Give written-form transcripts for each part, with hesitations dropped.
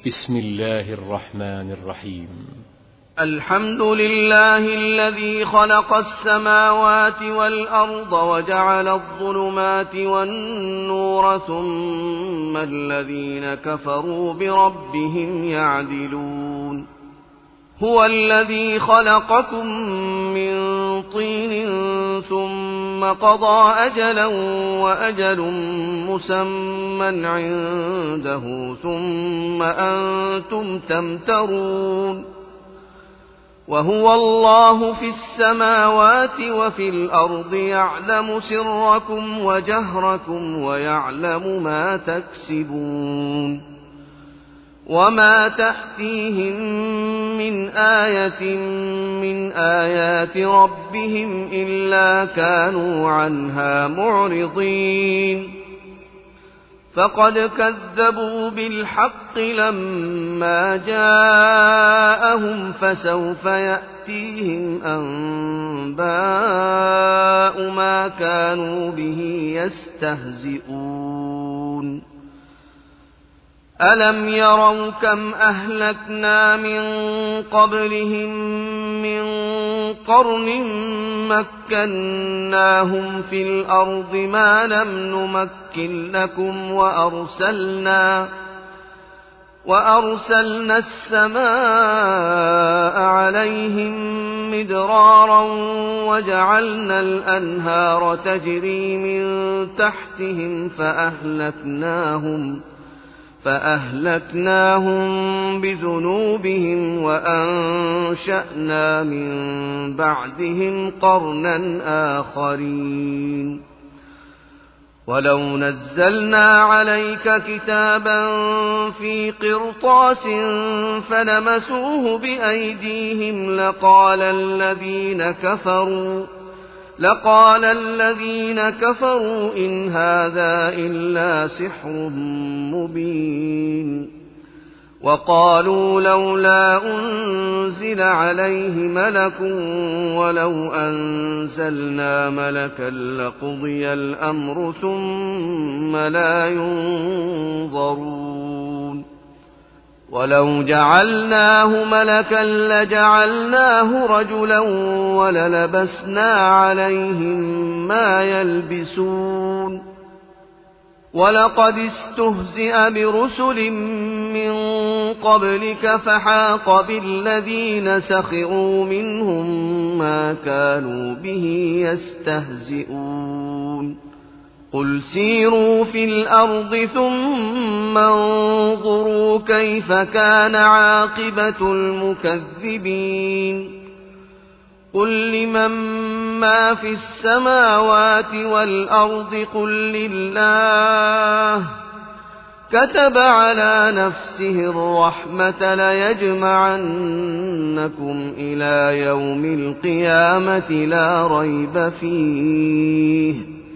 بسم الله الرحمن الرحيم. الحمد لله الذي خلق السماوات والأرض وجعل الظلمات والنور ثم الذين كفروا بربهم يعدلون. هو الذي خلقكم من طين ثم قضى أجلا وأجل مسمى عنده ثم أنتم تمترون. وهو الله في السماوات وفي الأرض يعلم سركم وجهركم ويعلم ما تكسبون. وما تأتيهم من آية من آيات ربهم إلا كانوا عنها معرضين. فقد كذبوا بالحق لما جاءهم فسوف يأتيهم أنباء ما كانوا به يستهزئون. ألم يروا كم أهلكنا من قبلهم من قرن مكناهم في الأرض ما لم نمكن لكم وأرسلنا السماء عليهم مدرارا وجعلنا الأنهار تجري من تحتهم فأهلكناهم بذنوبهم وأنشأنا من بعدهم قرنا آخرين. ولو نزلنا عليك كتابا في قرطاس فلمسوه بأيديهم لقال الذين كفروا إن هذا إلا سحر مبين. وقالوا لولا أنزل عليه ملك ولو أنزلنا ملكا لقضي الأمر ثم لا ينظرون. ولو جعلناه ملكا لجعلناه رجلا وللبسنا عليهم ما يلبسون. ولقد استهزئ برسل من قبلك فحاق بالذين سخروا منهم ما كانوا به يستهزئون. قل سيروا في الأرض ثم انظروا كيف كان عاقبة المكذبين. قل لمن ما في السماوات والأرض قل لله كتب على نفسه الرحمة ليجمعنكم إلى يوم القيامة لا ريب فيه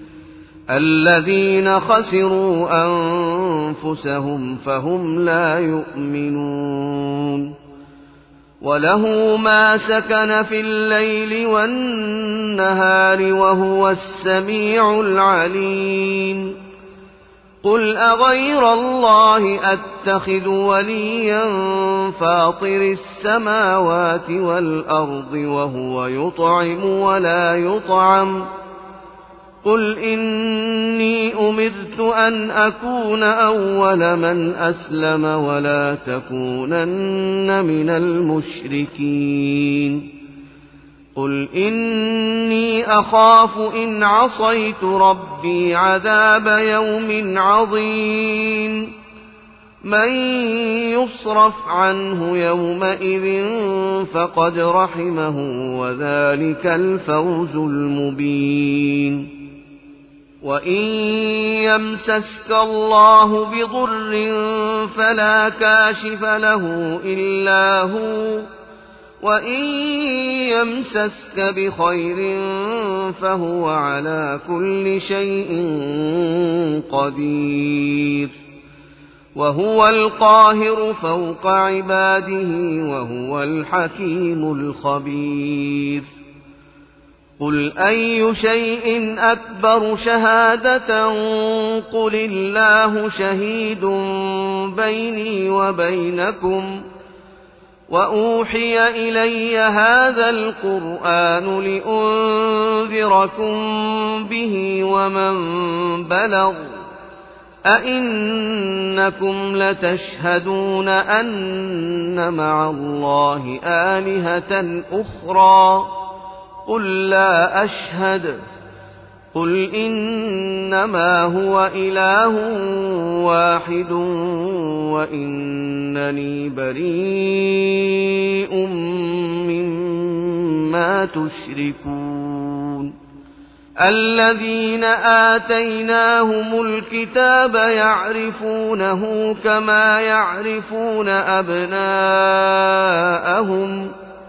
الذين خسروا أنفسهم فهم لا يؤمنون. وله ما سكن في الليل والنهار وهو السميع العليم. قل أغير الله أتخذ وليا فاطر السماوات والأرض وهو يطعم ولا يطعم. قل إني أمرت أن أكون أول من أسلم ولا تكونن من المشركين. قل إني أخاف إن عصيت ربي عذاب يوم عظيم. من يصرف عنه يومئذ فقد رحمه وذلك الفوز المبين. وإن يمسسك الله بضر فلا كاشف له إلا هو وإن يمسسك بخير فهو على كل شيء قدير. وهو القاهر فوق عباده وهو الحكيم الخبير. قل أي شيء أكبر شهادة قل الله شهيد بيني وبينكم وأوحي إلي هذا القرآن لأنذركم به ومن بلغ أئنكم لتشهدون أن مع الله آلهة أخرى قل لا أشهد قل إنما هو إله واحد وإنني بريء مما تشركون الذين آتيناهم الكتاب يعرفونه كما يعرفون أبناءهم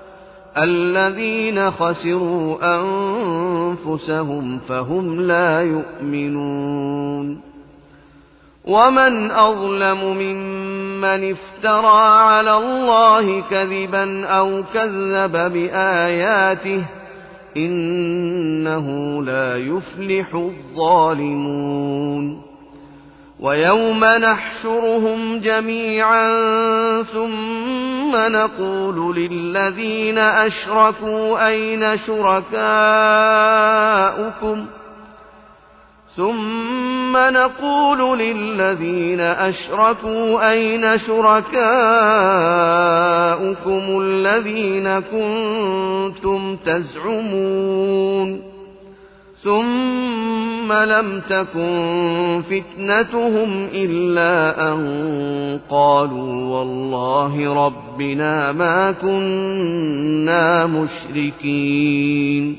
الذين خسروا أنفسهم فهم لا يؤمنون ومن أظلم ممن افترى على الله كذبا أو كذب بآياته إنه لا يفلح الظالمون ويوم نحشرهم جميعا ثم نقول للذين أشركوا أين شركاؤكم الذين كنتم تزعمون ثم لم تكن فتنتهم إلا أن قالوا والله ربنا ما كنا مشركين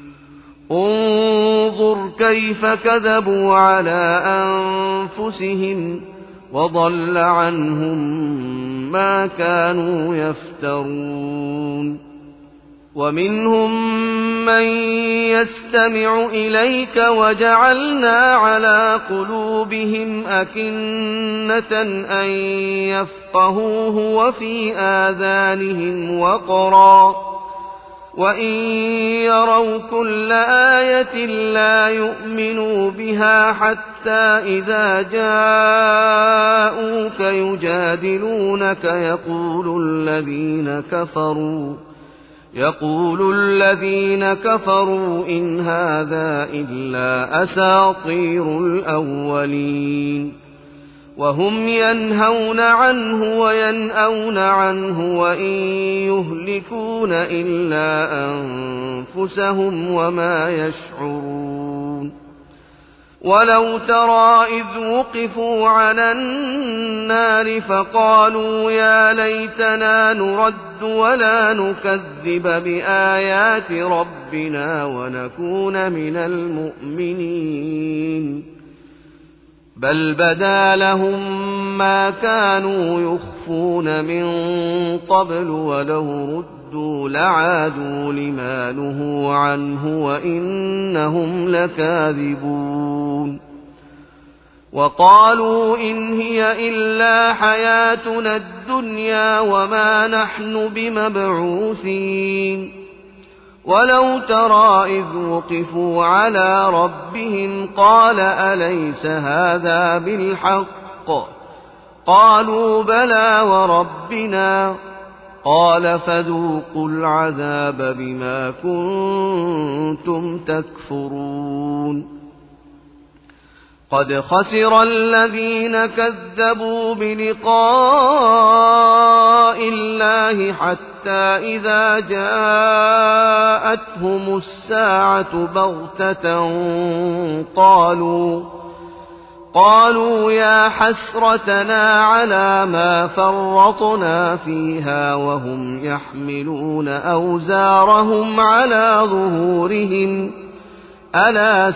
انظر كيف كذبوا على أنفسهم وضل عنهم ما كانوا يفترون ومنهم من يستمع إليك وجعلنا على قلوبهم أكنة أن يفقهوه وفي آذانهم وقرا وإن يروا كل آية لا يؤمنوا بها حتى إذا جاءوك يجادلونك يقول الذين كفروا إن هذا إلا أساطير الأولين وهم ينهون عنه وينأون عنه وإن يهلكون إلا أنفسهم وما يشعرون ولو ترى إذ وقفوا على النار فقالوا يا ليتنا نرد ولا نكذب بآيات ربنا ونكون من المؤمنين بل بدا لهم ما كانوا يخفون من قبل ولو ردوا لعادوا لما نهوا عنه وإنهم لكاذبون وقالوا إن هي إلا حياتنا الدنيا وما نحن بمبعوثين ولو ترى إذ وقفوا على ربهم قال أليس هذا بالحق قالوا بلى وربنا قال فذوقوا العذاب بما كنتم تكفرون قد خسر الذين كذبوا بلقاء الله حتى إذا جاءتهم الساعة بغتة قالوا يا حسرتنا على ما فرطنا فيها وهم يحملون أوزارهم على ظهورهم ألا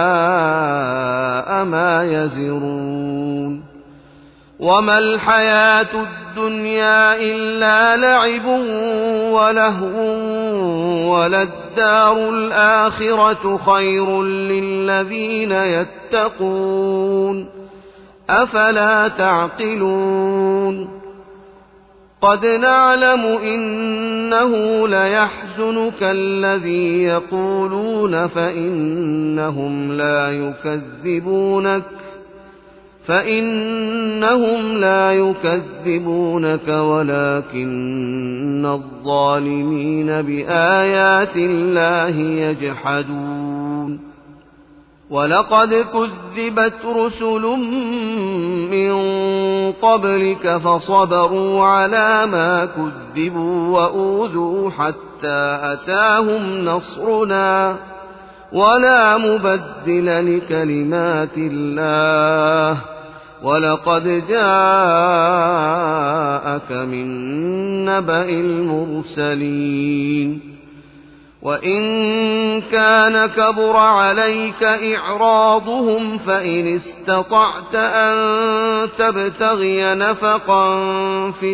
ساء ما يزرون وما الحياة الدنيا إلا لعب ولهو وللدار الآخرة خير للذين يتقون أفلا تعقلون قد نعلم إنه ليحزنك الذي يقولون فإنهم لا يكذبونك ولكن الظالمين بآيات الله يجحدون ولقد كذبت رسل من قبلك فصبروا على ما كذبوا وأوذوا حتى أتاهم نصرنا ولا مبدل لكلمات الله ولقد جاءك من نبأ المرسلين وإن كان كبر عليك إعراضهم فإن استطعت أن تبتغي نفقا في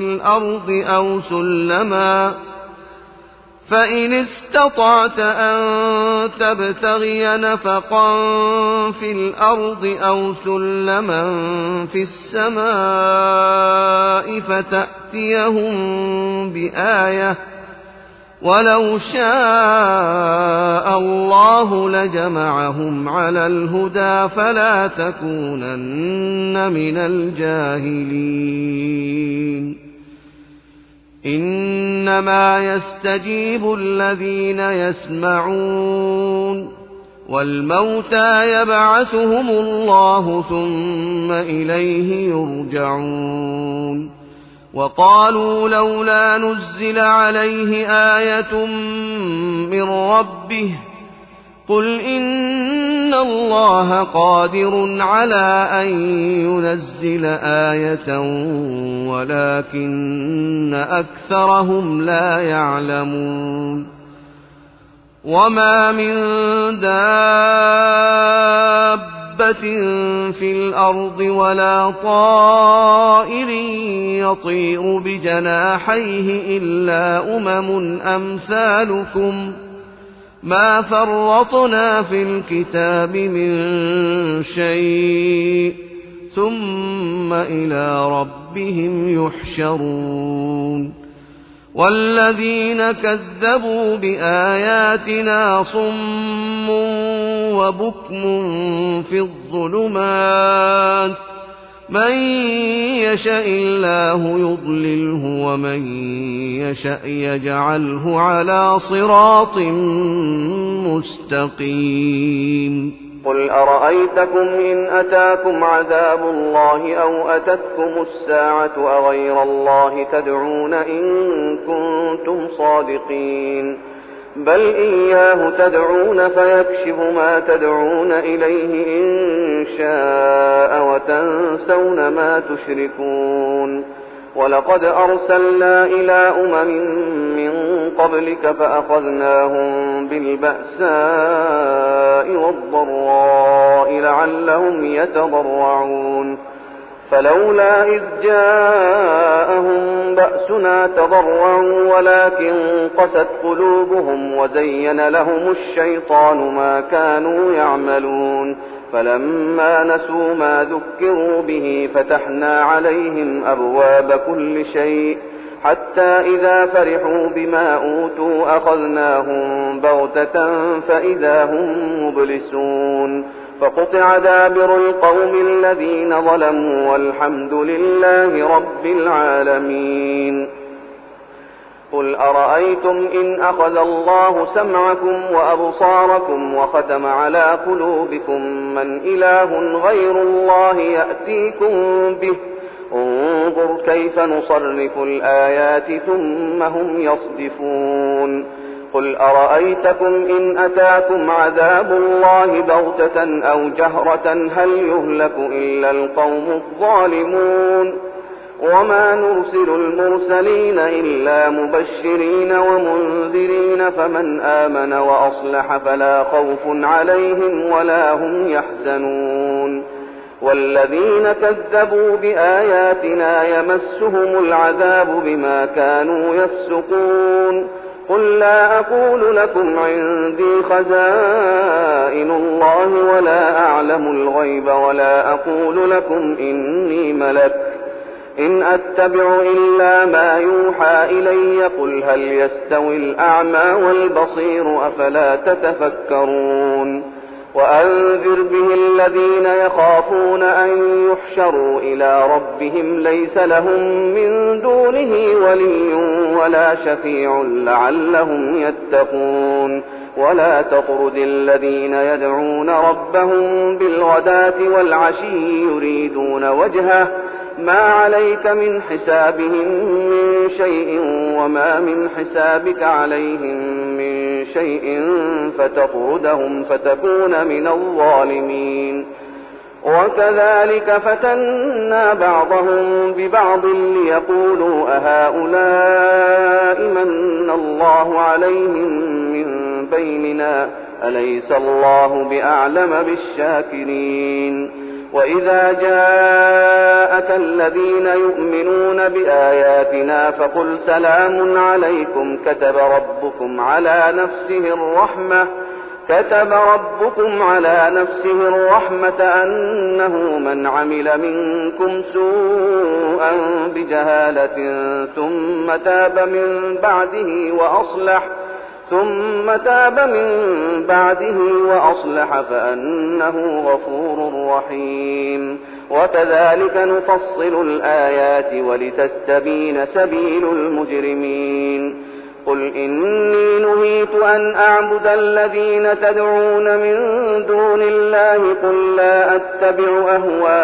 الأرض أو سلما في السماء فتأتيهم بآية ولو شاء الله لجمعهم على الهدى فلا تكونن من الجاهلين إنما يستجيب الذين يسمعون والموتى يبعثهم الله ثم إليه يرجعون وقالوا لولا نزل عليه آية من ربه قل إن الله قادر على أن ينزل آية ولكن أكثرهم لا يعلمون وما من دابة في الأرض ولا طائر يطير بجناحيه إلا أمم أمثالكم ما فرطنا في الكتاب من شيء ثم إلى ربهم يحشرون والذين كذبوا بآياتنا صم وبكم في الظلمات من يشاء الله يضلله ومن يشاء يجعله على صراط مستقيم قل أرأيتكم إن أتاكم عذاب الله أو أتتكم الساعة أغير الله تدعون إن كنتم صادقين بل إياه تدعون فيكشف ما تدعون إليه إن شاء وتنسون ما تشركون ولقد أرسلنا إلى من قبلك فأخذناهم بالبأساء والضراء لعلهم يتضرعون فلولا إذ جاءهم بأسنا تضرعوا ولكن قست قلوبهم وزين لهم الشيطان ما كانوا يعملون فلما نسوا ما ذكروا به فتحنا عليهم أبواب كل شيء حتى إذا فرحوا بما أوتوا أخذناهم بغتة فإذا هم مبلسون فقطع دابر القوم الذين ظلموا والحمد لله رب العالمين قل أرأيتم إن أخذ الله سمعكم وأبصاركم وختم على قلوبكم من إله غير الله يأتيكم به انظر كيف نصرف الآيات ثم هم يصدفون قل أرأيتكم إن أتاكم عذاب الله بغتة أو جهرة هل يهلك إلا القوم الظالمون وما نرسل المرسلين إلا مبشرين ومنذرين فمن آمن وأصلح فلا خوف عليهم ولا هم يحزنون والذين كذبوا بآياتنا يمسهم العذاب بما كانوا يفسقون قل لا أقول لكم عندي خزائن الله ولا أعلم الغيب ولا أقول لكم إني ملك إن أتبع إلا ما يوحى إلي قل هل يستوي الأعمى والبصير أفلا تتفكرون وأنذر به الذين يخافون أن يحشروا إلى ربهم ليس لهم من دونه ولي ولا شفيع لعلهم يتقون ولا تطرد الذين يدعون ربهم بالغداة والعشي يريدون وجهه ما عليك من حسابهم من شيء وما من حسابك عليهم من شيء فتطردهم فتكون من الظالمين وكذلك فتنا بعضهم ببعض ليقولوا أهؤلاء من الله عليهم من بيننا أليس الله بأعلم بالشاكرين وإذا جاءك الذين يؤمنون بآياتنا فقل سلام عليكم كتب ربكم على نفسه الرحمة أنه من عمل منكم سوءا بجهالة ثم تاب من بعده وأصلح فأنه غفور رحيم وكذلك نفصل الآيات ولتستبين سبيل المجرمين قل إني نهيت أن أعبد الذين تدعون من دون الله قل لا أتبع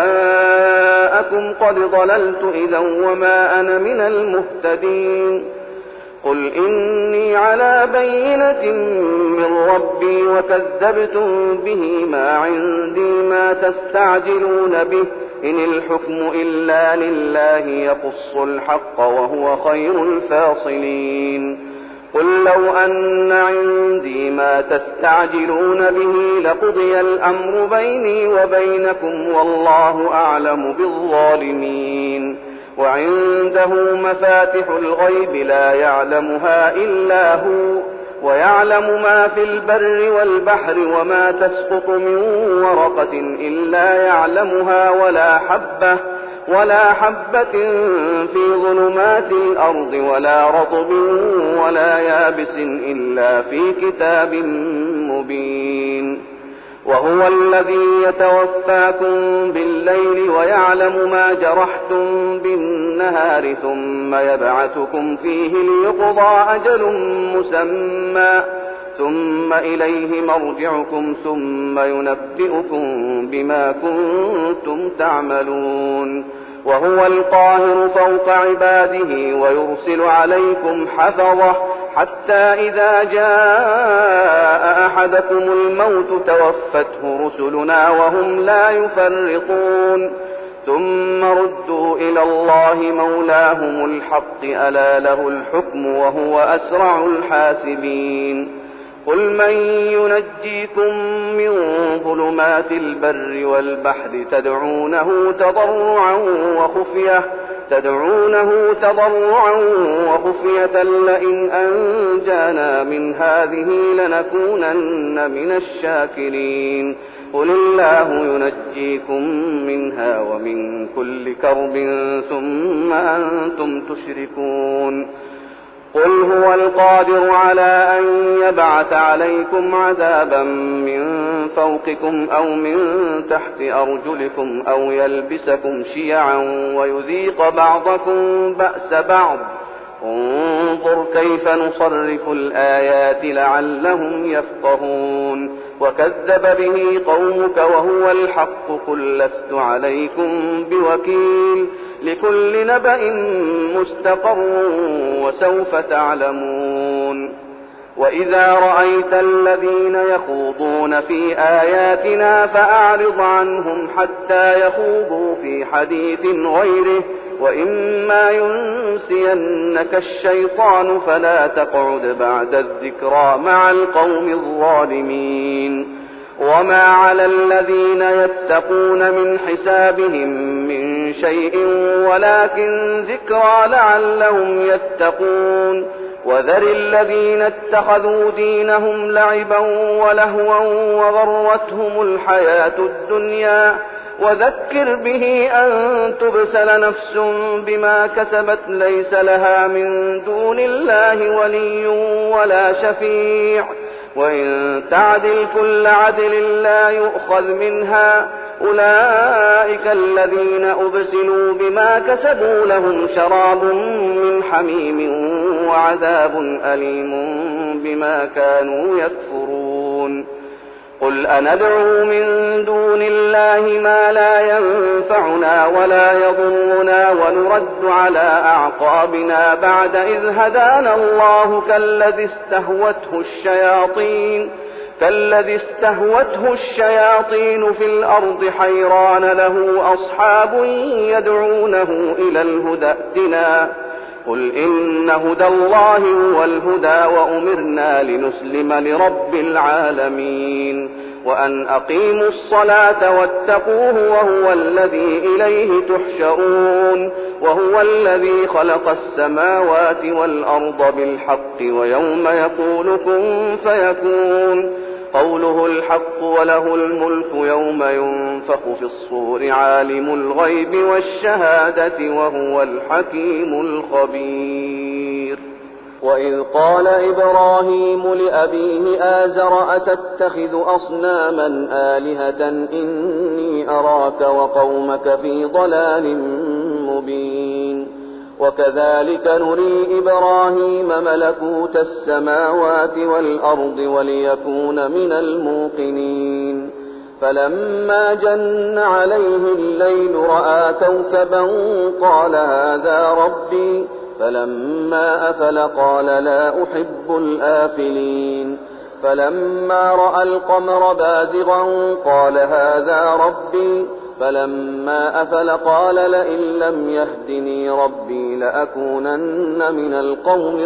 أهواءكم قد ضللت إذا وما أنا من المهتدين قل إني على بينة من ربي وكذبتم به ما عندي ما تستعجلون به إن الحكم إلا لله يقص الحق وهو خير الفاصلين قل لو أن عندي ما تستعجلون به لقضي الأمر بيني وبينكم والله أعلم بالظالمين وعنده مفاتح الغيب لا يعلمها إلا هو ويعلم ما في البر والبحر وما تسقط من ورقة إلا يعلمها ولا حبة في ظلمات الأرض ولا رطب ولا يابس إلا في كتاب مبين وهو الذي يتوفاكم بالليل ويعلم ما جرحتم بالنهار ثم يبعثكم فيه ليقضى أجل مسمى ثم إليه مرجعكم ثم ينبئكم بما كنتم تعملون وهو القاهر فوق عباده ويرسل عليكم حفظه حتى إذا جاء أحدكم الموت توفته رسلنا وهم لا يفرطون ثم ردوا إلى الله مولاهم الحق ألا له الحكم وهو أسرع الحاسبين قل من ينجيكم من ظلمات البر والبحر تدعونه تضرعا وخفية لئن أنجانا من هذه لنكونن من الشاكرين قل الله ينجيكم منها ومن كل كرب ثم أنتم تشركون قل هو القادر على أن يبعث عليكم عذابا من فوقكم أو من تحت أرجلكم أو يلبسكم شيعا ويذيق بعضكم بأس بعض انظر كيف نصرف الآيات لعلهم يفقهون وكذب به قومك وهو الحق قل لست عليكم بوكيل لكل نبأ مستقر وسوف تعلمون وإذا رأيت الذين يخوضون في آياتنا فأعرض عنهم حتى يخوضوا في حديث غيره وإما ينسينك الشيطان فلا تقعد بعد الذكرى مع القوم الظالمين وما على الذين يتقون من حسابهم من شيء ولكن ذكرى لعلهم يتقون وذر الذين اتخذوا دينهم لعبا ولهوا وغرتهم الحياة الدنيا وذكر به أن تبسل نفس بما كسبت ليس لها من دون الله ولي ولا شفيع، وإن تعدل كل عدل لا يؤخذ منها. أولئك الذين أبسلوا بما كسبوا لهم شراب من حميم وعذاب أليم بما كانوا يكفرون. قل أندعو من دون الله ما لا ينفعنا ولا يضرنا ونرد على أعقابنا بعد إذ هدانا الله كالذي استهوته الشياطين في الأرض حيران له أصحاب يدعونه إلى الهدى ائتنا. قل إن هدى الله هو الهدى وأمرنا لنسلم لرب العالمين وأن أقيموا الصلاة واتقوه وهو الذي إليه تحشرون. وهو الذي خلق السماوات والأرض بالحق ويوم يقول كن فيكون قوله الحق وله الملك يوم ينفخ في الصور عالم الغيب والشهادة وهو الحكيم الخبير. وإذ قال إبراهيم لأبيه آزر أتتخذ أصناما آلهة إني أراك وقومك في ضلال مبين. وكذلك نري إبراهيم ملكوت السماوات والأرض وليكون من الموقنين. فلما جن عليه الليل رأى كوكبا قال هذا ربي، فلما أفل قال لا أحب الآفلين. فلما رأى القمر بازغا قال هذا ربي، فلما أفل قال لئن لم يهدني ربي لأكونن من القوم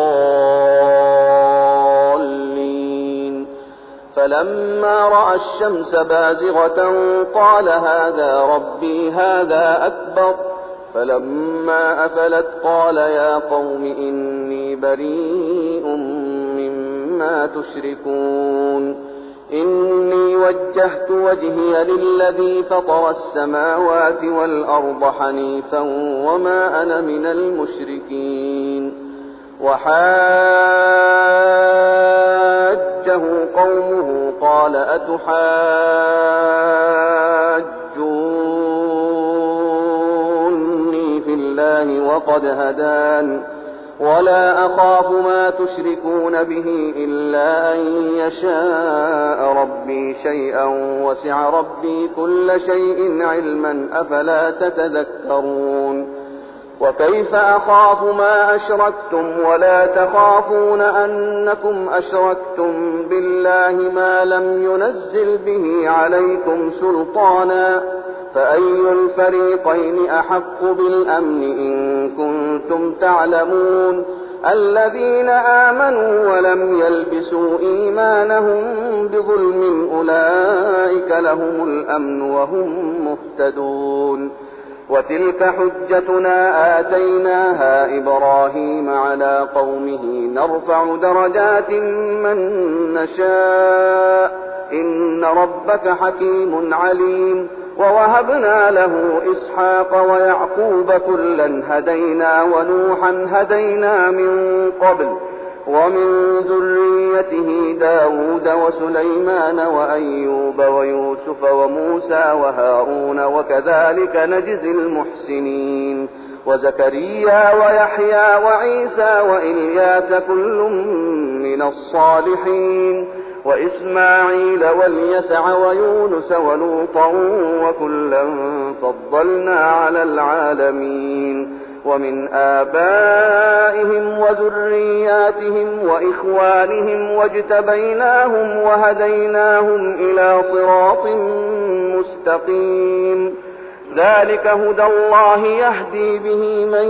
الضالين. فلما رأى الشمس بازغة قال هذا ربي هذا أكبر. فلما أفلت قال يا قوم إني بريء مما تشركون. إني وجهت وجهي للذي فطر السماوات والأرض حنيفا وما أنا من المشركين. وحاجه قومه قال أتحاجوني في الله وقد هدان ولا أخاف ما تشركون به إلا أن يشاء ربي شيئا وسع ربي كل شيء علما أفلا تتذكرون. وكيف أخاف ما أشركتم ولا تخافون أنكم أشركتم بالله ما لم ينزل به عليكم سلطانا، فأي الفريقين أحق بالأمن إن كنتم تعلمون. الذين آمنوا ولم يلبسوا إيمانهم بظلم أولئك لهم الأمن وهم مهتدون. وتلك حجتنا آتيناها إبراهيم على قومه نرفع درجات من نشاء إن ربك حكيم عليم. ووهبنا له إسحاق ويعقوب كلا هدينا ونوحا هدينا من قبل ومن ذريته داود وسليمان وأيوب ويوسف وموسى وهارون وكذلك نجزي المحسنين. وزكريا ويحيى وعيسى وإلياس كل من الصالحين. وإسماعيل واليسع ويونس ولوطا وكلا فضلنا على العالمين. ومن آبائهم وذرياتهم وإخوانهم واجتبيناهم وهديناهم إلى صراط مستقيم. ذلك هدى الله يهدي به من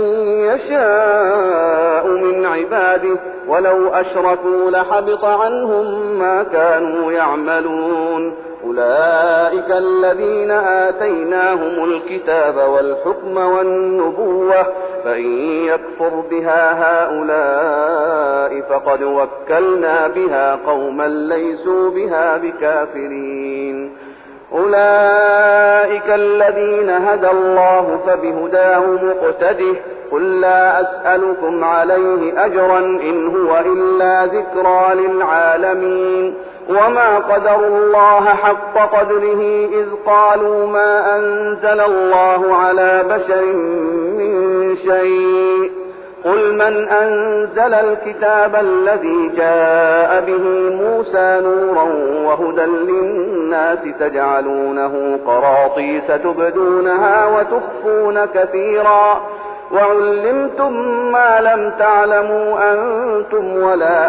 يشاء من عباده ولو أشركوا لحبط عنهم ما كانوا يعملون. أولئك الذين آتيناهم الكتاب والحكم والنبوة فإن يكفر بها هؤلاء فقد وكلنا بها قوما ليسوا بها بكافرين. أولئك الذين هدى الله فبهداه مقتده قل لا أسألكم عليه أجرا إن هو إلا ذكرى للعالمين وما قدروا الله حق قدره إذ قالوا ما أنزل الله على بشر من شيء قل من أنزل الكتاب الذي جاء به موسى نورا وهدى للناس تجعلونه قراطيس تبدونها وتخفون كثيرا وعلمتم ما لم تعلموا أنتم ولا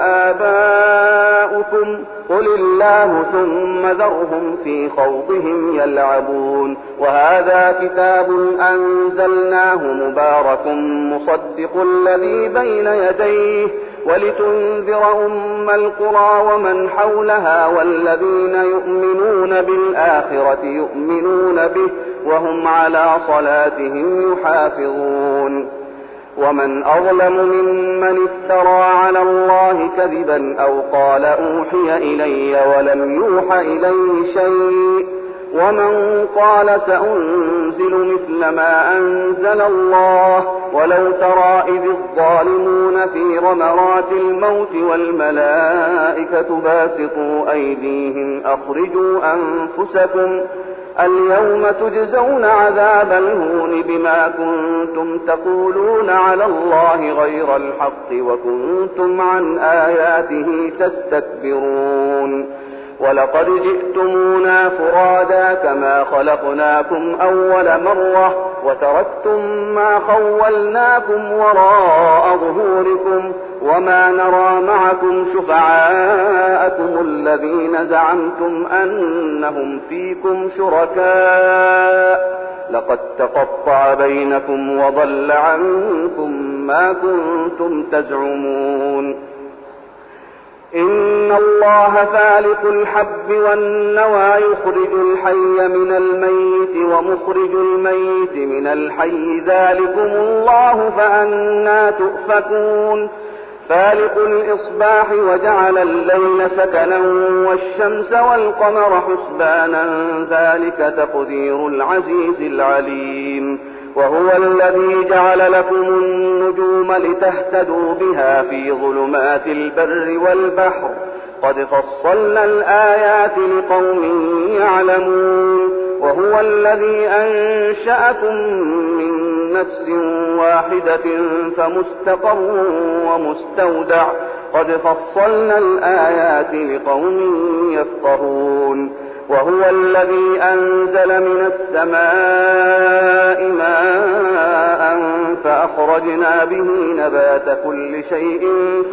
آباؤكم قل الله ثم ذرهم في خوضهم يلعبون وهذا كتاب أنزلناه مبارك مصدق الذي بين يديه ولتنذر أم القرى ومن حولها والذين يؤمنون بالآخرة يؤمنون به وهم على صلاتهم يحافظون ومن أظلم ممن افترى على الله كذبا أو قال أوحي إلي ولم يوح إليه شيء ومن قال سأنزل مثل ما أنزل الله ولو ترى إذ الظالمون في غمرات الموت والملائكة باسطوا أيديهم أخرجوا أنفسكم اليوم تجزون عذاب الهون بما كنتم تقولون على الله غير الحق وكنتم عن آياته تستكبرون ولقد جئتمونا فرادا كما خلقناكم أول مرة وتركتم ما خولناكم وراء ظهوركم وما نرى معكم شفعاءكم الذين زعمتم أنهم فيكم شركاء لقد تقطع بينكم وضل عنكم ما كنتم تزعمون إن الله فالق الحب والنوى يخرج الحي من الميت ومخرج الميت من الحي ذلكم الله فأنى تؤفكون فالق الإصباح وجعل الليل سكنا والشمس والقمر حسبانا ذلك تقدير العزيز العليم وهو الذي جعل لكم النجوم لتهتدوا بها في ظلمات البر والبحر قد فصلنا الآيات لقوم يعلمون وهو الذي أنشأكم من نفس واحدة فمستقر ومستودع قد فصلنا الآيات لقوم يفقهون وهو الذي أنزل من السماء ماء فأخرجنا به نبات كل شيء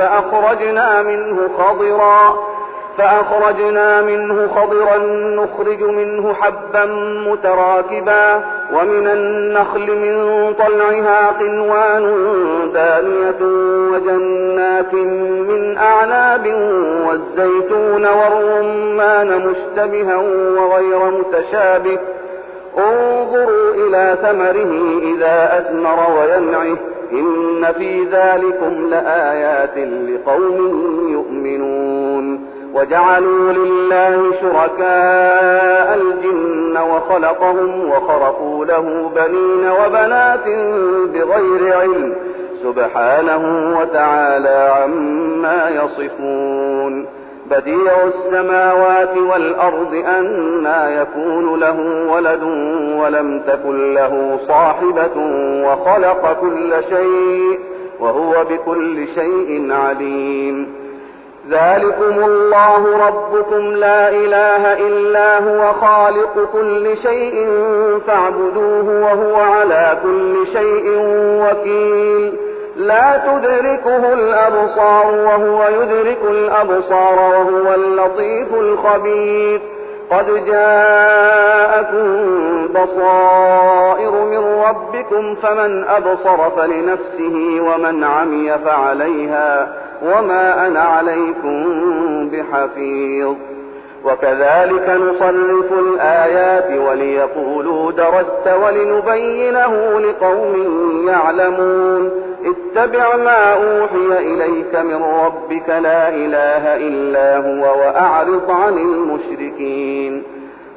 فأخرجنا منه خضرا نخرج منه حبا متراكبا ومن النخل من طلعها قنوان دانية وجنات من أعناب والزيتون والرمان مشتبها وغير متشابه انظروا إلى ثمره إذا أثمر وينعه إن في ذلكم لآيات لقوم يؤمنون وجعلوا لله شركاء الجن وخلقهم وخرقوا له بنين وبنات بغير علم سبحانه وتعالى عما يصفون بديع السماوات والأرض أنى يكون له ولد ولم تكن له صاحبة وخلق كل شيء وهو بكل شيء عليم ذلكم الله ربكم لا إله إلا هو خالق كل شيء فاعبدوه وهو على كل شيء وكيل لا تدركه الأبصار وهو يدرك الأبصار وهو اللطيف الخبير قد جاءكم بصائر من ربكم فمن أبصر فلنفسه ومن عمي فعليها وما أنا عليكم بحفيظ وكذلك نصرف الآيات وليقولوا درست ولنبينه لقوم يعلمون اتبع ما أوحي إليك من ربك لا إله إلا هو وأعرض عن المشركين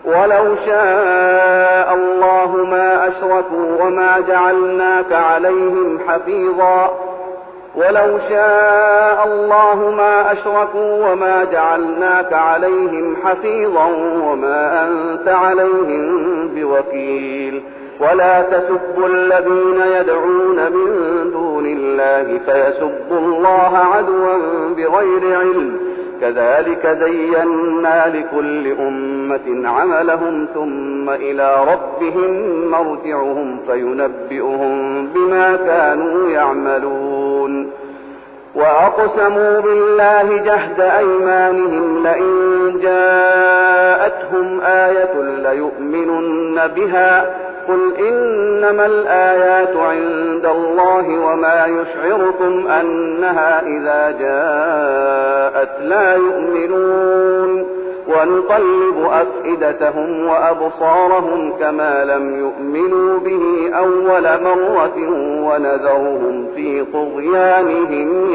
ولو شاء الله ما أشركوا وما جعلناك عليهم حفيظا ولو شاء الله ما أشركوا وما جعلناك عليهم حفيظا وما أنت عليهم بوكيل ولا تسبوا الذين يدعون من دون الله فيسبوا الله عدوا بغير علم كذلك زينا لكل أمة عملهم ثم إلى ربهم مرجعهم فينبئهم بما كانوا يعملون وأقسموا بالله جهد أيمانهم لئن جاءتهم آية ليؤمنن بها قل إنما الآيات عند الله وما يشعركم أنها إذا جاءت لا يؤمنون ونقلب أفئدتهم وأبصارهم كما لم يؤمنوا به أول مرة ونذرهم في طغيانهم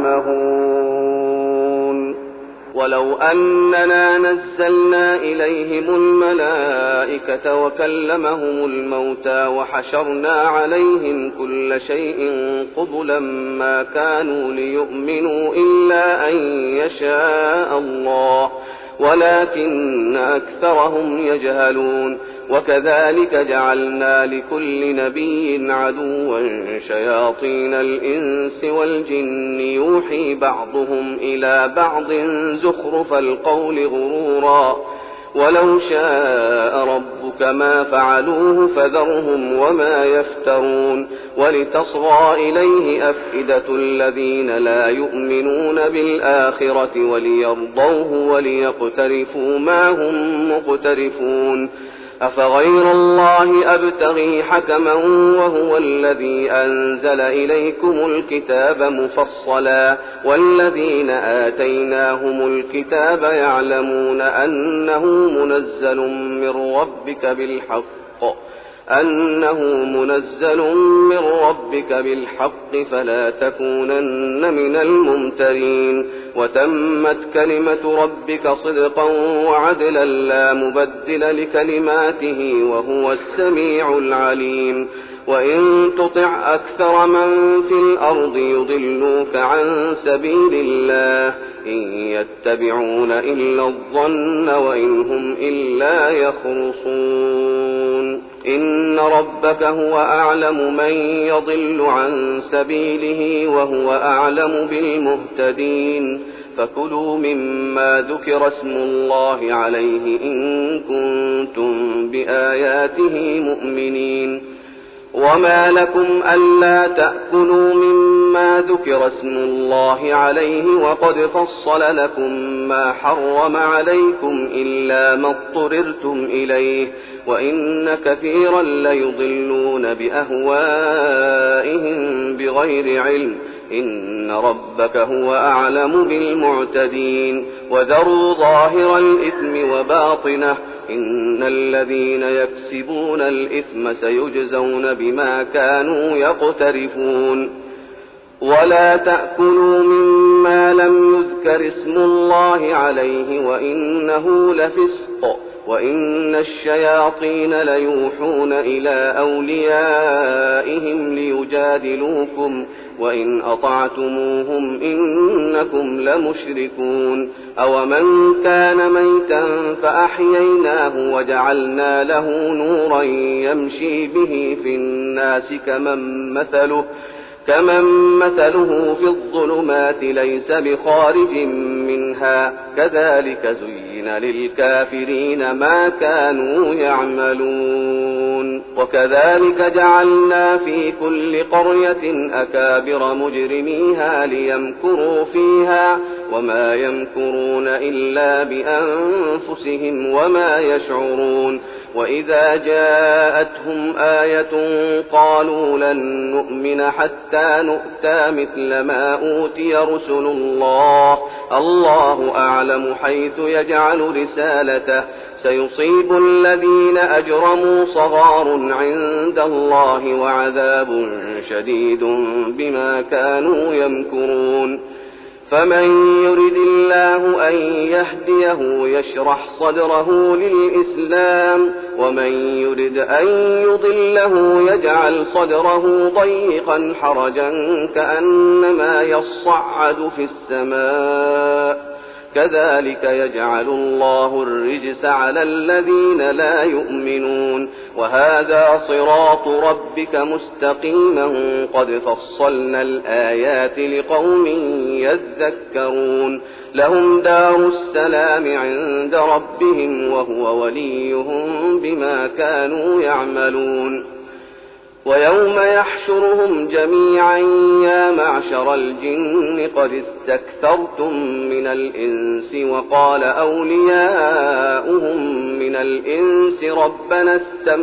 يعمهون ولو أننا نزلنا إليهم الملائكة وكلمهم الموتى وحشرنا عليهم كل شيء قبلا ما كانوا ليؤمنوا إلا أن يشاء الله ولكن أكثرهم يجهلون وكذلك جعلنا لكل نبي عدوا شياطين الإنس والجن يوحي بعضهم إلى بعض زخرف القول غرورا ولو شاء ربك ما فعلوه فذرهم وما يفترون ولتصغى إليه أفئدة الذين لا يؤمنون بالآخرة وليرضوه وليقترفوا ما هم مقترفون أفغير الله أبتغي حكما وهو الذي أنزل إليكم الكتاب مفصلا والذين آتيناهم الكتاب يعلمون أنه منزل من ربك بالحق فلا تكونن من الممترين وتمت كلمة ربك صدقا وعدلا لا مبدل لكلماته وهو السميع العليم وإن تطع أكثر من في الأرض يضلوك عن سبيل الله إن يتبعون إلا الظن وإن هم إلا يخرصون إن ربك هو أعلم من يضل عن سبيله وهو أعلم بالمهتدين فكلوا مما ذكر اسم الله عليه إن كنتم بآياته مؤمنين وما لكم ألا تأكلوا مما ذكر اسم الله عليه وقد فصل لكم ما حرم عليكم إلا ما اضطررتم إليه وإن كثيرا ليضلون بأهوائهم بغير علم إن ربك هو أعلم بالمعتدين وذروا ظاهر الإثم وباطنه إن الذين يكسبون الإثم سيجزون بما كانوا يقترفون ولا تأكلوا مما لم يذكر اسم الله عليه وإنه لفسق وإن الشياطين ليوحون إلى أوليائهم ليجادلوكم وإن أطعتموهم إنكم لمشركون أومن كان ميتا فأحييناه وجعلنا له نورا يمشي به في الناس كمن مثله في الظلمات ليس بخارج منها كذلك زين للكافرين ما كانوا يعملون وكذلك جعلنا في كل قرية أكابر مجرميها ليمكروا فيها وما يمكرون إلا بأنفسهم وما يشعرون وإذا جاءتهم آية قالوا لن نؤمن حتى نؤتى مثل ما أوتي رسل الله أعلم حيث يجعل رسالته سيصيب الذين أجرموا صغار عند الله وعذاب شديد بما كانوا يمكرون فمن يرد الله أن يهديه يشرح صدره للإسلام ومن يرد أن يضله يجعل صدره ضيقا حرجا كأنما يصعد في السماء كذلك يجعل الله الرجس على الذين لا يؤمنون وهذا صراط ربك مستقيما قد فصلنا الآيات لقوم يذكرون لهم دار السلام عند ربهم وهو وليهم بما كانوا يعملون ويوم يحشرهم جميعا يا معشر الجن قد استكثرتم من الإنس وقال أولياؤهم من الإنس ربنا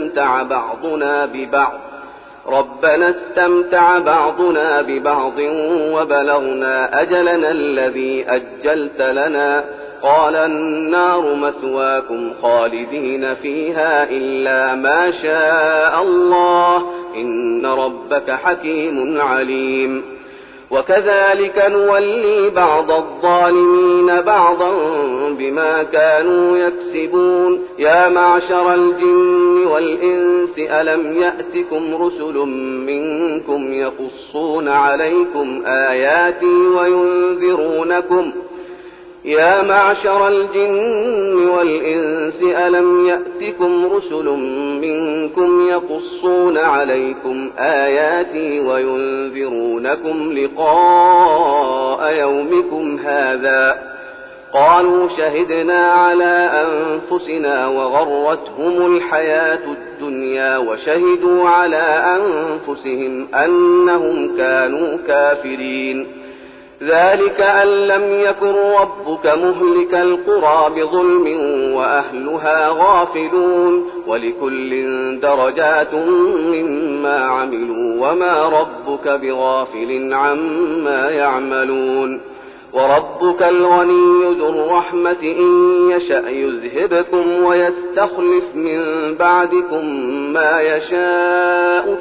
استمتع بعضنا ببعض وبلغنا أجلنا الذي أجلت لنا قال النار مثواكم خالدين فيها إلا ما شاء الله إن ربك حكيم عليم وكذلك نولي بعض الظالمين بعضا بما كانوا يكسبون يا معشر الجن والإنس ألم يأتكم رسل منكم يقصون عليكم آياتي وينذرونكم يا معشر الجن والإنس ألم يأتكم رسل منكم يقصون عليكم آياتي وينذرونكم لقاء يومكم هذا قالوا شهدنا على أنفسنا وغرتهم الحياة الدنيا وشهدوا على أنفسهم أنهم كانوا كافرين ذلك أن لم يكن ربك مهلك القرى بظلم وأهلها غافلون ولكل درجات مما عملوا وما ربك بغافل عما يعملون وربك الغني ذو الرحمة إن يشأ يذهبكم ويستخلف من بعدكم ما يشاء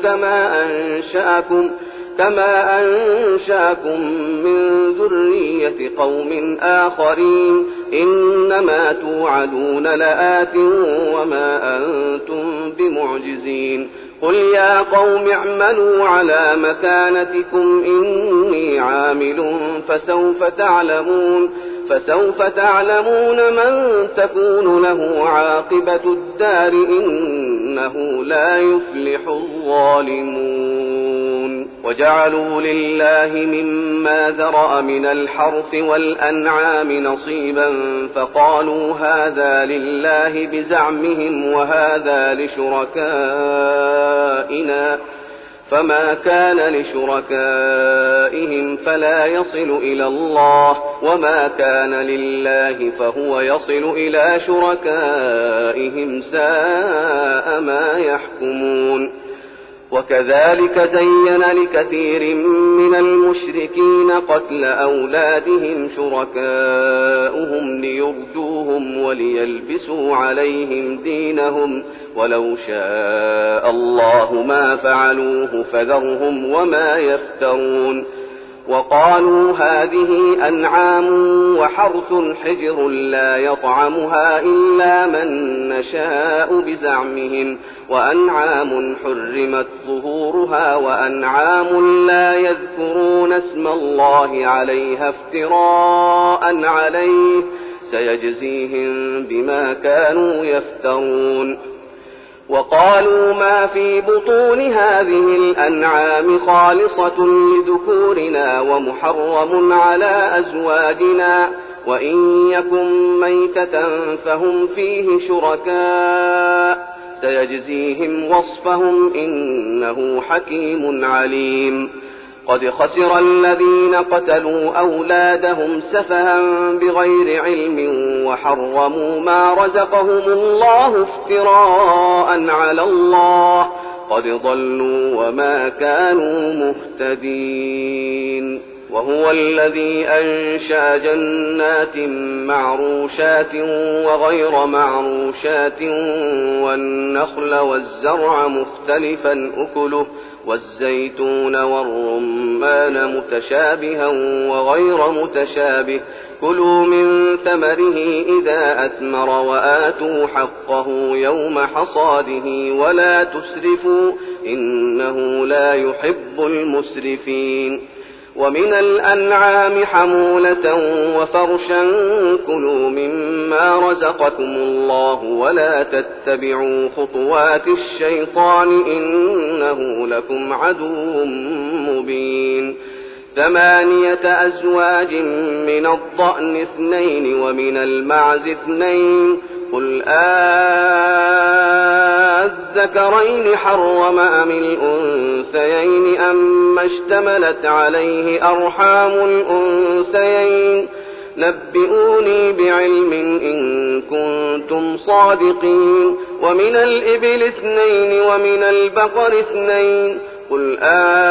كما أنشأكم من ذرية قوم آخرين إنما توعدون لآت وما أنتم بمعجزين قل يا قوم اعملوا على مكانتكم إني عامل فسوف تعلمون من تكون له عاقبة الدار إنه لا يفلح الظالمون وجعلوا لله مما ذرأ من الحرث والأنعام نصيبا فقالوا هذا لله بزعمهم وهذا لشركائنا فما كان لشركائهم فلا يصل إلى الله وما كان لله فهو يصل إلى شركائهم ساء ما يحكمون وكذلك زين لكثير من المشركين قتل أولادهم شركاؤهم ليردوهم وليلبسوا عليهم دينهم ولو شاء الله ما فعلوه فذرهم وما يفترون وقالوا هذه أنعام وحرث حجر لا يطعمها إلا من نشاء بزعمهم وأنعام حرمت ظهورها وأنعام لا يذكرون اسم الله عليها افتراء عليه سيجزيهم بما كانوا يفترون وقالوا ما في بطون هذه الأنعام خالصة لذكورنا ومحرم على أزواجنا وإن يكن ميتة فهم فيه شركاء سيجزيهم وصفهم إنه حكيم عليم قد خسر الذين قتلوا أولادهم سفها بغير علم وحرموا ما رزقهم الله افتراء على الله قد ضلوا وما كانوا مهتدين وهو الذي أنشأ جنات معروشات وغير معروشات والنخل والزرع مختلفا أكله والزيتون والرمان متشابها وغير متشابه كلوا من ثمره إذا أثمر وآتوا حقه يوم حصاده ولا تسرفوا إنه لا يحب المسرفين ومن الأنعام حمولة وفرشا كلوا مما رزقكم الله ولا تتبعوا خطوات الشيطان إنه لكم عدو مبين 8 أزواج من الضأن 2 ومن المعز 2 قل الذكرين حرم أم الأنثيين أما اشتملت عليه أرحام الأنثيين نبئوني بعلم إن كنتم صادقين ومن الإبل 2 ومن البقر 2 قل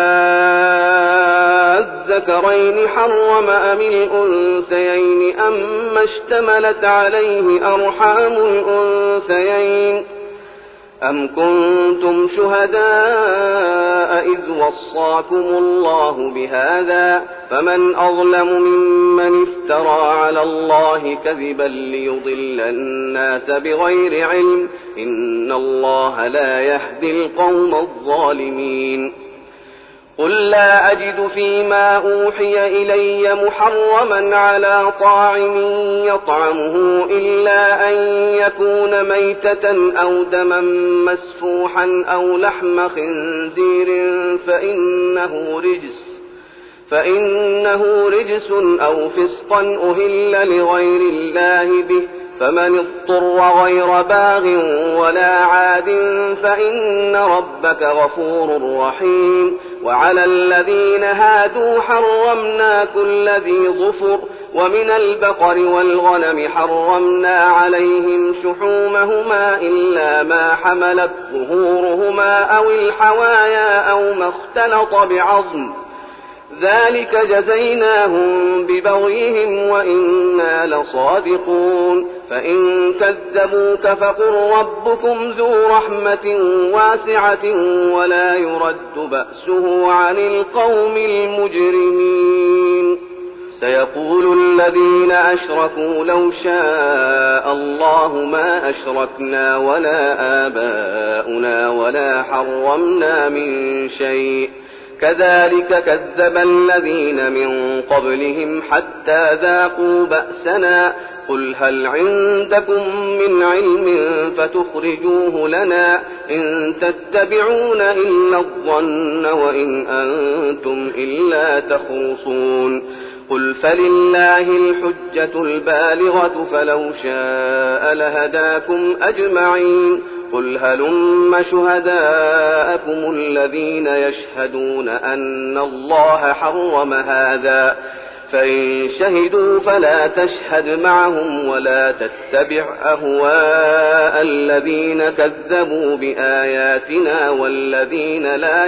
الذكرين حرم أم الأنثيين أما اشتملت عليه أرحام الأنثيين أم كنتم شهداء إذ وصاكم الله بهذا فمن أظلم ممن افترى على الله كذبا ليضل الناس بغير علم إن الله لا يهدي القوم الظالمين قل لا أجد فيما أوحي إلي محرما على طاعم يطعمه إلا أن يكون ميتة أو دما مسفوحا أو لحم خنزير فإنه رجس أو فسقا أهل لغير الله به فمن اضطر غير باغ ولا عاد فإن ربك غفور رحيم وعلى الذين هادوا حرمنا كل ذي ظفر ومن البقر والغنم حرمنا عليهم شحومهما إلا ما حملت ظهورهما أو الحوايا أو ما اختلط بعظم ذلك جزيناهم ببغيهم وإنا لصادقون فإن كذبوك فقل ربكم ذو رحمة واسعة ولا يرد بأسه عن القوم المجرمين سيقول الذين أشركوا لو شاء الله ما أشركنا ولا آباؤنا ولا حرمنا من شيء كذلك كذب الذين من قبلهم حتى ذاقوا بأسنا قل هل عندكم من علم فتخرجوه لنا إن تتبعون إلا الظن وإن أنتم إلا تخرصون قل فلله الحجة البالغة فلو شاء لهداكم أجمعين قل هلم شهداءكم الذين يشهدون أن الله حرم هذا فإن شهدوا فلا تشهد معهم ولا تتبع أهواء الذين كذبوا بآياتنا والذين لا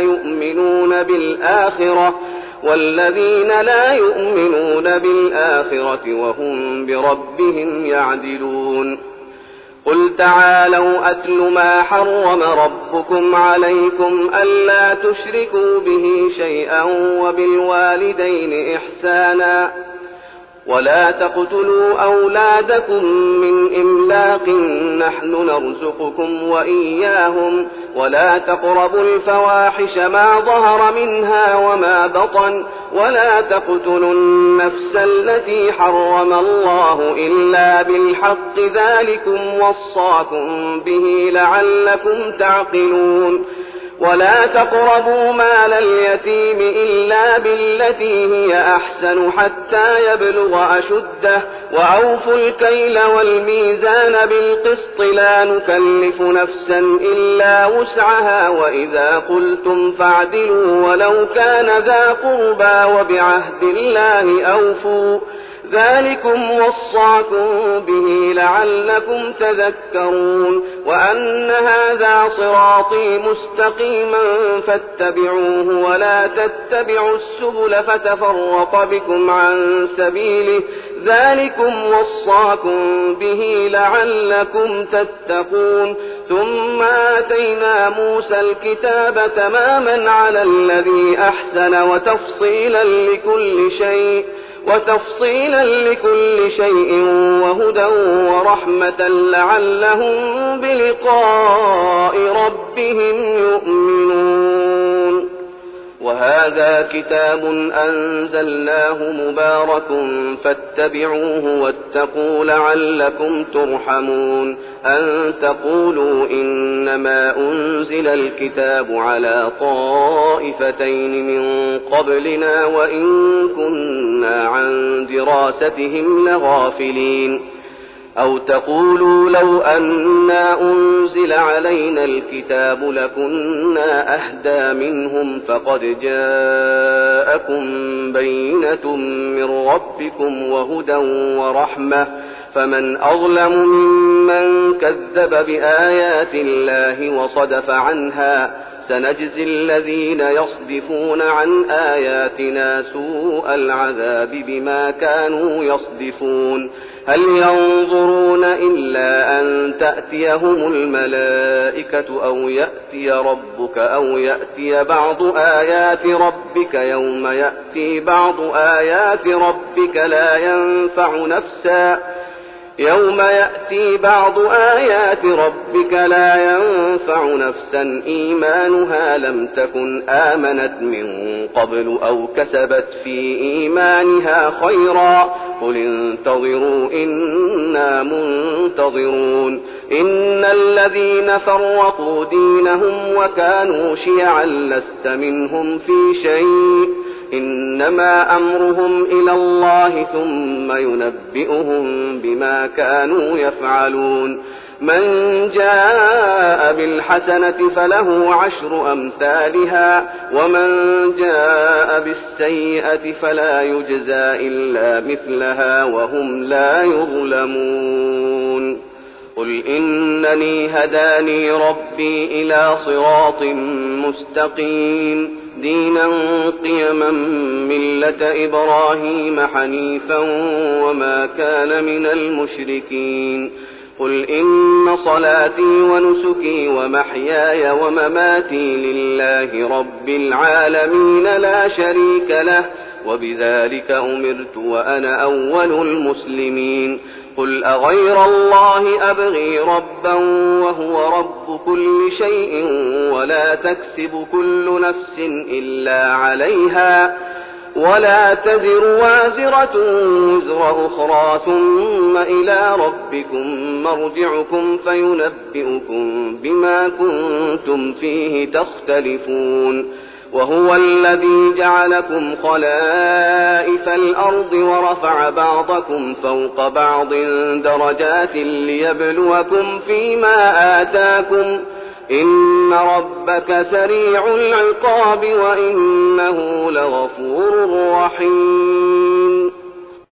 يؤمنون بالآخرة وهم بربهم يعدلون قل تعالوا أتل ما حرم ربكم عليكم ألا تشركوا به شيئا وبالوالدين إحسانا ولا تقتلوا أولادكم من إملاق نحن نرزقكم وإياهم ولا تقربوا الفواحش ما ظهر منها وما بطن ولا تقتلوا النفس التي حرم الله إلا بالحق ذلكم وصاكم به لعلكم تعقلون ولا تقربوا مال اليتيم إلا بالتي هي أحسن حتى يبلغ أشده وأوفوا الكيل والميزان بالقسط لا نكلف نفسا إلا وسعها وإذا قلتم فاعدلوا ولو كان ذا قربى وبعهد الله أوفوا ذلكم وصاكم به لعلكم تذكرون وأن هذا صراطي مستقيما فاتبعوه ولا تتبعوا السبل فتفرق بكم عن سبيله ذلكم وصاكم به لعلكم تتقون ثم آتينا موسى الكتاب تماما على الذي أحسن وتفصيلا لكل شيء وهدى ورحمة لعلهم بلقاء ربهم يؤمنون. وهذا كتاب أنزلناه مبارك فاتبعوه واتقوا لعلكم ترحمون. أن تقولوا إنما أنزل الكتاب على طائفتين من قبلنا وإن كنا عن دراستهم لغافلين. أو تقولوا لو أنا أنزل علينا الكتاب لكنا أهدى منهم فقد جاءكم بينة من ربكم وهدى ورحمة فمن أظلم ممن كذب بآيات الله وصدف عنها. سنجزي الذين يصدفون عن آياتنا سوء العذاب بما كانوا يصدفون. هل ينظرون إلا أن تأتيهم الملائكة أو يأتي ربك أو يأتي بعض آيات ربك. يوم يأتي بعض آيات ربك لا ينفع نفسا إيمانها لم تكن آمنت من قبل أو كسبت في إيمانها خيرا. قل انتظروا إنا منتظرون. إن الذين فرقوا دينهم وكانوا شيعا لست منهم في شيء إنما أمرهم إلى الله ثم ينبئهم بما كانوا يفعلون. من جاء بالحسنة فله 10 أمثالها ومن جاء بالسيئة فلا يجزى إلا مثلها وهم لا يظلمون. قل إنني هداني ربي إلى صراط مستقيم دينا قيما ملة إبراهيم حنيفا وما كان من المشركين. قل إن صلاتي ونسكي ومحياي ومماتي لله رب العالمين لا شريك له وبذلك أمرت وأنا أول المسلمين. قل أغير الله أبغي ربا وهو رب كل شيء ولا تكسب كل نفس إلا عليها ولا تزر وازرة وزر أخرى ثم إلى ربكم مرجعكم فينبئكم بما كنتم فيه تختلفون. وهو الذي جعلكم خلائف الأرض ورفع بعضكم فوق بعض درجات ليبلوكم فيما آتاكم إن ربك سريع العقاب وإنه لغفور رحيم.